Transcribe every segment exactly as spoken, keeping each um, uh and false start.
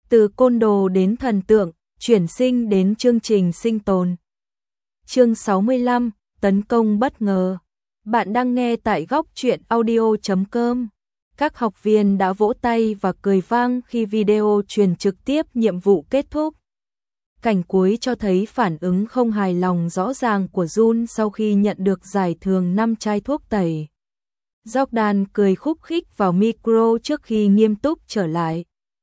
Từ côn đồ đến thần tượng, chuyển sinh đến chương trình sinh tồn. Chương sáu mươi lăm, tấn công bất ngờ. Bạn đang nghe tại góc truyện audio chấm com. Các học viên đã vỗ tay và cười vang khi video truyền trực tiếp nhiệm vụ kết thúc. Cảnh cuối cho thấy phản ứng không hài lòng rõ ràng của Jun sau khi nhận được giải thưởng năm chai thuốc tẩy. Jordan cười khúc khích vào micro trước khi nghiêm túc trở lại.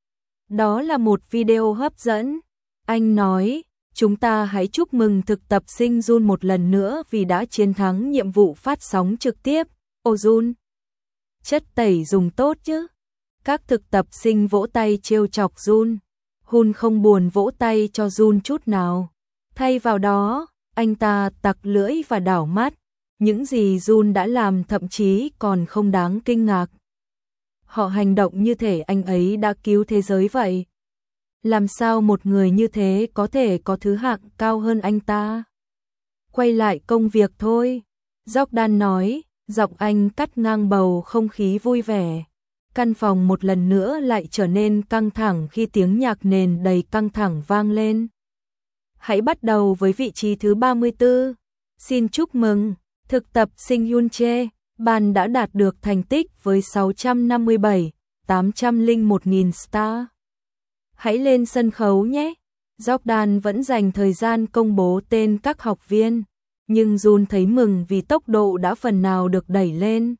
Đó là một video hấp dẫn. Anh nói, chúng ta hãy chúc mừng thực tập sinh Jun một lần nữa vì đã chiến thắng nhiệm vụ phát sóng trực tiếp. Ồ Jun, chất tẩy dùng tốt chứ? Các thực tập sinh vỗ tay trêu chọc Jun. Hun không buồn vỗ tay cho Jun chút nào. Thay vào đó, anh ta tặc lưỡi và đảo mắt. Những gì Jun đã làm thậm chí còn không đáng kinh ngạc. Họ hành động như thể anh ấy đã cứu thế giới vậy. Làm sao một người như thế có thể có thứ hạng cao hơn anh ta? Quay lại công việc thôi. Jordan nói, giọng anh cắt ngang bầu không khí vui vẻ. Căn phòng một lần nữa lại trở nên căng thẳng khi tiếng nhạc nền đầy căng thẳng vang lên. Hãy bắt đầu với vị trí thứ ba mươi tư. Xin chúc mừng, thực tập sinh Yoon Chae, bạn đã đạt được thành tích với sáu trăm năm mươi bảy, tám trăm lẻ một nghìn star. Hãy lên sân khấu nhé. Jordan vẫn dành thời gian công bố tên các học viên, nhưng Jun thấy mừng vì tốc độ đã phần nào được đẩy lên.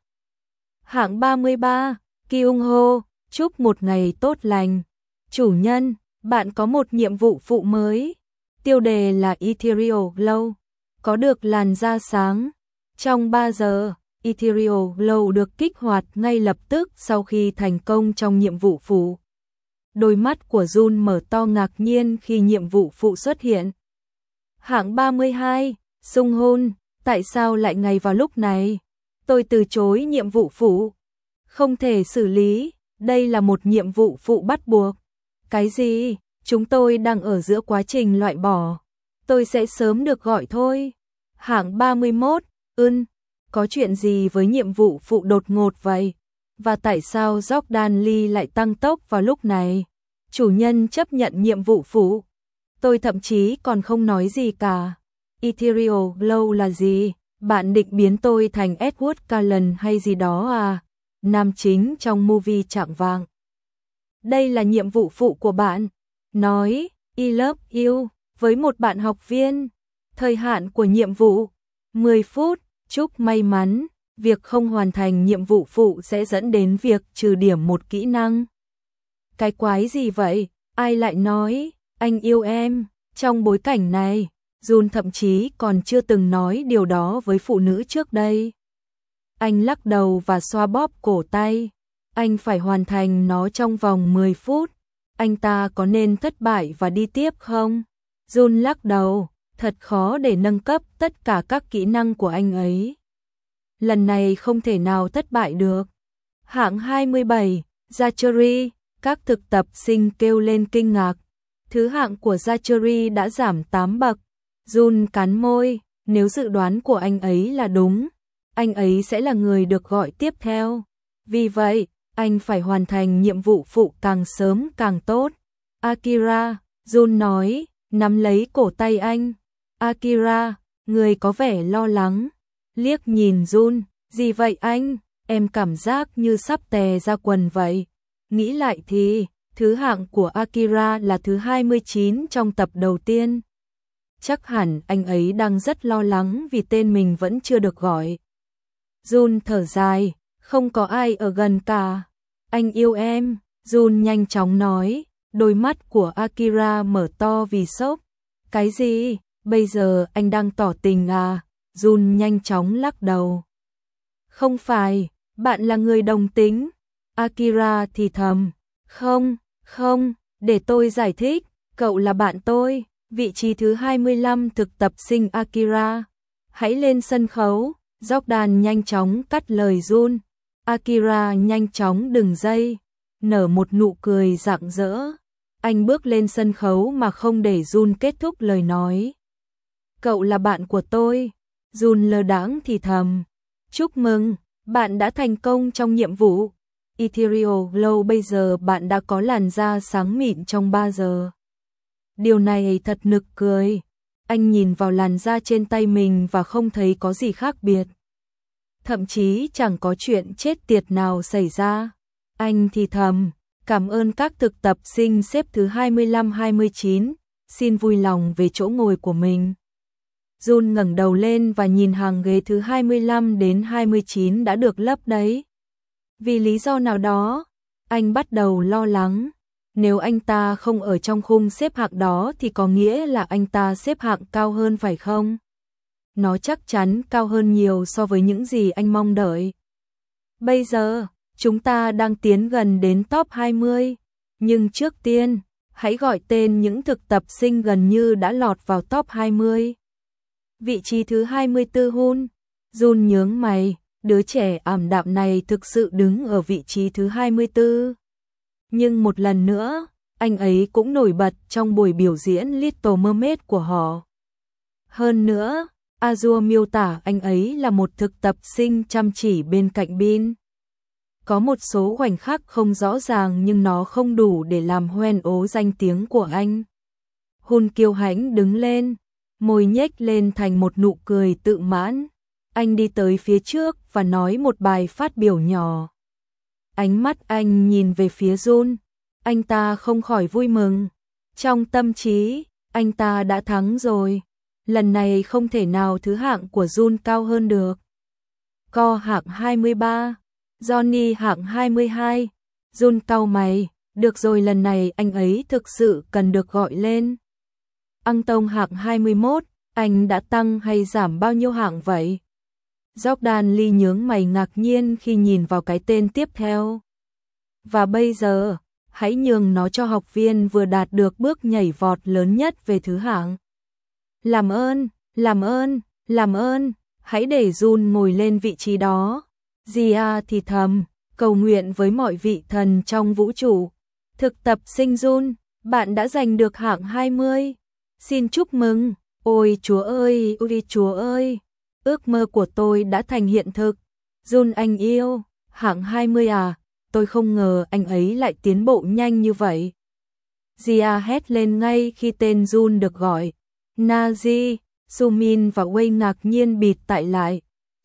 Hạng ba mươi ba, Kyung Ho, chúc một ngày tốt lành. Chủ nhân, bạn có một nhiệm vụ phụ mới. Tiêu đề là Ethereal Glow, có được làn da sáng. Trong ba giờ, Ethereal Glow được kích hoạt ngay lập tức sau khi thành công trong nhiệm vụ phụ. Đôi mắt của Jun mở to ngạc nhiên khi nhiệm vụ phụ xuất hiện. Hạng ba mươi hai, Sung Hoon, tại sao lại ngay vào lúc này? Tôi từ chối nhiệm vụ phụ. Không thể xử lý, đây là một nhiệm vụ phụ bắt buộc. Cái gì? Chúng tôi đang ở giữa quá trình loại bỏ. Tôi sẽ sớm được gọi thôi. Hạng ba mươi mốt, Ưn, có chuyện gì với nhiệm vụ phụ đột ngột vậy? Và tại sao Jordan Lee lại tăng tốc vào lúc này? Chủ nhân chấp nhận nhiệm vụ phụ. Tôi thậm chí còn không nói gì cả. Ethereal Glow là gì? Bạn định biến tôi thành Edward Cullen hay gì đó à? Nam chính trong movie Trạng Vàng. Đây là nhiệm vụ phụ của bạn. Nói, I love you, với một bạn học viên. Thời hạn của nhiệm vụ, mười phút, chúc may mắn. Việc không hoàn thành nhiệm vụ phụ sẽ dẫn đến việc trừ điểm một kỹ năng. Cái quái gì vậy? Ai lại nói, anh yêu em? Trong bối cảnh này, Jun thậm chí còn chưa từng nói điều đó với phụ nữ trước đây. Anh lắc đầu và xoa bóp cổ tay. Anh phải hoàn thành nó trong vòng mười phút. Anh ta có nên thất bại và đi tiếp không? Jun lắc đầu, thật khó để nâng cấp tất cả các kỹ năng của anh ấy. Lần này không thể nào thất bại được. Hạng hai mươi bảy, Zachary, các thực tập sinh kêu lên kinh ngạc. Thứ hạng của Zachary đã giảm tám bậc. Jun cắn môi, nếu dự đoán của anh ấy là đúng, anh ấy sẽ là người được gọi tiếp theo. Vì vậy, anh phải hoàn thành nhiệm vụ phụ càng sớm càng tốt. Akira, Jun nói, nắm lấy cổ tay anh. Akira, người có vẻ lo lắng. Liếc nhìn Jun, gì vậy anh? Em cảm giác như sắp tè ra quần vậy. Nghĩ lại thì, thứ hạng của Akira là thứ hai mươi chín trong tập đầu tiên. Chắc hẳn anh ấy đang rất lo lắng vì tên mình vẫn chưa được gọi. Jun thở dài, không có ai ở gần cả. Anh yêu em, Jun nhanh chóng nói, đôi mắt của Akira mở to vì sốc. Cái gì? Bây giờ anh đang tỏ tình à? Jun nhanh chóng lắc đầu. Không phải, bạn là người đồng tính. Akira thì thầm. Không, không, để tôi giải thích, cậu là bạn tôi. Vị trí thứ hai mươi lăm thực tập sinh Akira. Hãy lên sân khấu. Jordan nhanh chóng cắt lời Jun. Akira nhanh chóng đứng dậy, nở một nụ cười rạng rỡ. Anh bước lên sân khấu mà không để Jun kết thúc lời nói. Cậu là bạn của tôi. Jun lơ đãng thì thầm. Chúc mừng, bạn đã thành công trong nhiệm vụ. Ethereal Glow bây giờ bạn đã có làn da sáng mịn trong ba giờ. Điều này thật nực cười. Anh nhìn vào làn da trên tay mình và không thấy có gì khác biệt. Thậm chí chẳng có chuyện chết tiệt nào xảy ra. Anh thì thầm, cảm ơn các thực tập sinh xếp thứ hai mươi lăm hai mươi chín, xin vui lòng về chỗ ngồi của mình. Jun ngẩng đầu lên và nhìn hàng ghế thứ hai mươi lăm đến hai mươi chín đã được lấp đấy. Vì lý do nào đó, anh bắt đầu lo lắng. Nếu anh ta không ở trong khung xếp hạng đó thì có nghĩa là anh ta xếp hạng cao hơn phải không? Nó chắc chắn cao hơn nhiều so với những gì anh mong đợi. Bây giờ, chúng ta đang tiến gần đến top hai mươi. Nhưng trước tiên, hãy gọi tên những thực tập sinh gần như đã lọt vào top hai mươi. Vị trí thứ hai mươi tư Hun. Jun nhướng mày, đứa trẻ ảm đạm này thực sự đứng ở vị trí thứ hai mươi tư. Nhưng một lần nữa, anh ấy cũng nổi bật trong buổi biểu diễn Little Mermaid của họ. Hơn nữa, Azure miêu tả anh ấy là một thực tập sinh chăm chỉ bên cạnh Bin. Có một số khoảnh khắc không rõ ràng nhưng nó không đủ để làm hoen ố danh tiếng của anh. Hun kiêu hãnh đứng lên, môi nhếch lên thành một nụ cười tự mãn. Anh đi tới phía trước và nói một bài phát biểu nhỏ. Ánh mắt anh nhìn về phía Jun, anh ta không khỏi vui mừng. Trong tâm trí, anh ta đã thắng rồi. Lần này không thể nào thứ hạng của Jun cao hơn được. Co hạng hai mươi ba, Johnny hạng hai mươi hai. Jun cau mày, được rồi, lần này anh ấy thực sự cần được gọi lên. Ăng Tông hạng hai mươi mốt, anh đã tăng hay giảm bao nhiêu hạng vậy? Jordan Lee nhướng mày ngạc nhiên khi nhìn vào cái tên tiếp theo. Và bây giờ, hãy nhường nó cho học viên vừa đạt được bước nhảy vọt lớn nhất về thứ hạng. Làm ơn, làm ơn, làm ơn, hãy để Jun ngồi lên vị trí đó. Gia thì thầm, cầu nguyện với mọi vị thần trong vũ trụ. Thực tập sinh Jun, bạn đã giành được hạng hai mươi. Xin chúc mừng. Ôi Chúa ơi, ôi Chúa ơi. Ước mơ của tôi đã thành hiện thực. Jun anh yêu, hạng hai mươi à, tôi không ngờ anh ấy lại tiến bộ nhanh như vậy. Gia hét lên ngay khi tên Jun được gọi. Nazi, Sumin và Wei ngạc nhiên bịt tại lại.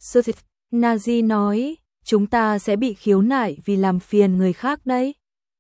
Nazi nói, chúng ta sẽ bị khiếu nại vì làm phiền người khác đấy.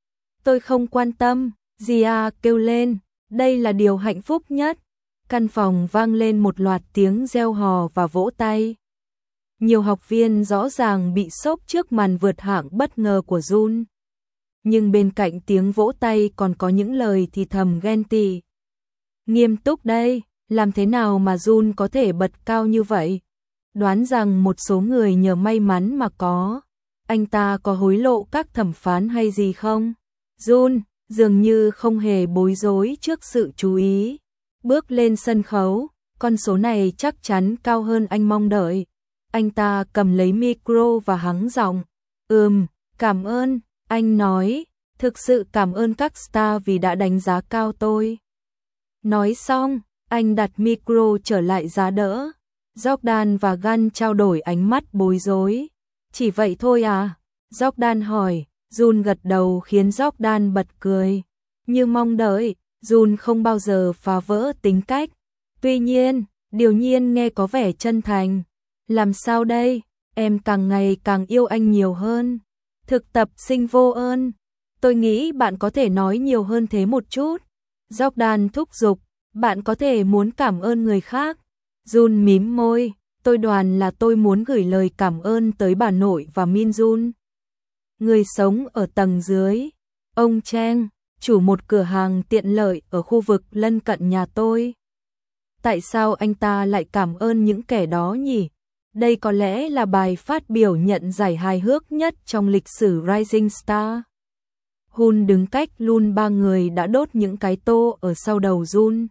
Tôi không quan tâm, Gia kêu lên, đây là điều hạnh phúc nhất. Căn phòng vang lên một loạt tiếng reo hò và vỗ tay. Nhiều học viên rõ ràng bị sốc trước màn vượt hạng bất ngờ của Jun. Nhưng bên cạnh tiếng vỗ tay còn có những lời thì thầm ghen tị. Nghiêm túc đây, làm thế nào mà Jun có thể bật cao như vậy? Đoán rằng một số người nhờ may mắn mà có. Anh ta có hối lộ các thẩm phán hay gì không? Jun dường như không hề bối rối trước sự chú ý. Bước lên sân khấu, con số này chắc chắn cao hơn anh mong đợi. Anh ta cầm lấy micro và hắng giọng. Ừm, cảm ơn, anh nói, thực sự cảm ơn các star vì đã đánh giá cao tôi. Nói xong, anh đặt micro trở lại giá đỡ. Jordan và Gun trao đổi ánh mắt bối rối. Chỉ vậy thôi à? Jordan hỏi, Jun gật đầu khiến Jordan bật cười. Như mong đợi, Jun không bao giờ phá vỡ tính cách. Tuy nhiên, điều nhiên nghe có vẻ chân thành. Làm sao đây? Em càng ngày càng yêu anh nhiều hơn. Thực tập sinh vô ơn. Tôi nghĩ bạn có thể nói nhiều hơn thế một chút. Jordan thúc giục, bạn có thể muốn cảm ơn người khác. Jun mím môi, tôi đoán là tôi muốn gửi lời cảm ơn tới bà nội và Min Jun. Người sống ở tầng dưới. Ông Cheng, chủ một cửa hàng tiện lợi ở khu vực lân cận nhà tôi. Tại sao anh ta lại cảm ơn những kẻ đó nhỉ? Đây có lẽ là bài phát biểu nhận giải hài hước nhất trong lịch sử Rising Star. Hun đứng cách luôn ba người đã đốt những cái tô ở sau đầu Jun.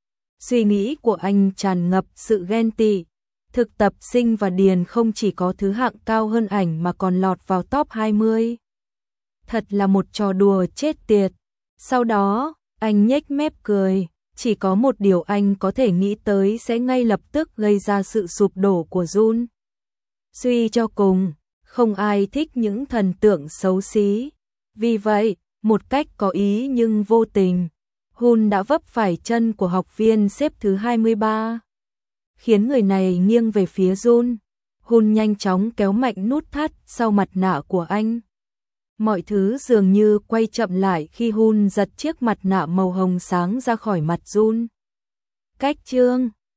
Suy nghĩ của anh tràn ngập sự ghen tị. Thực tập sinh và Điền không chỉ có thứ hạng cao hơn ảnh mà còn lọt vào top hai mươi. Thật là một trò đùa chết tiệt. Sau đó, anh nhếch mép cười. Chỉ có một điều anh có thể nghĩ tới sẽ ngay lập tức gây ra sự sụp đổ của Jun. Suy cho cùng, Không ai thích những thần tượng xấu xí. Vì vậy, một cách có ý nhưng vô tình, Hun đã vấp phải chân của học viên xếp thứ hai mươi ba, khiến người này nghiêng về phía Jun. Hun nhanh chóng kéo mạnh nút thắt sau mặt nạ của anh. Mọi thứ dường như quay chậm lại khi Hun giật chiếc mặt nạ màu hồng sáng ra khỏi mặt Jun. Cách chương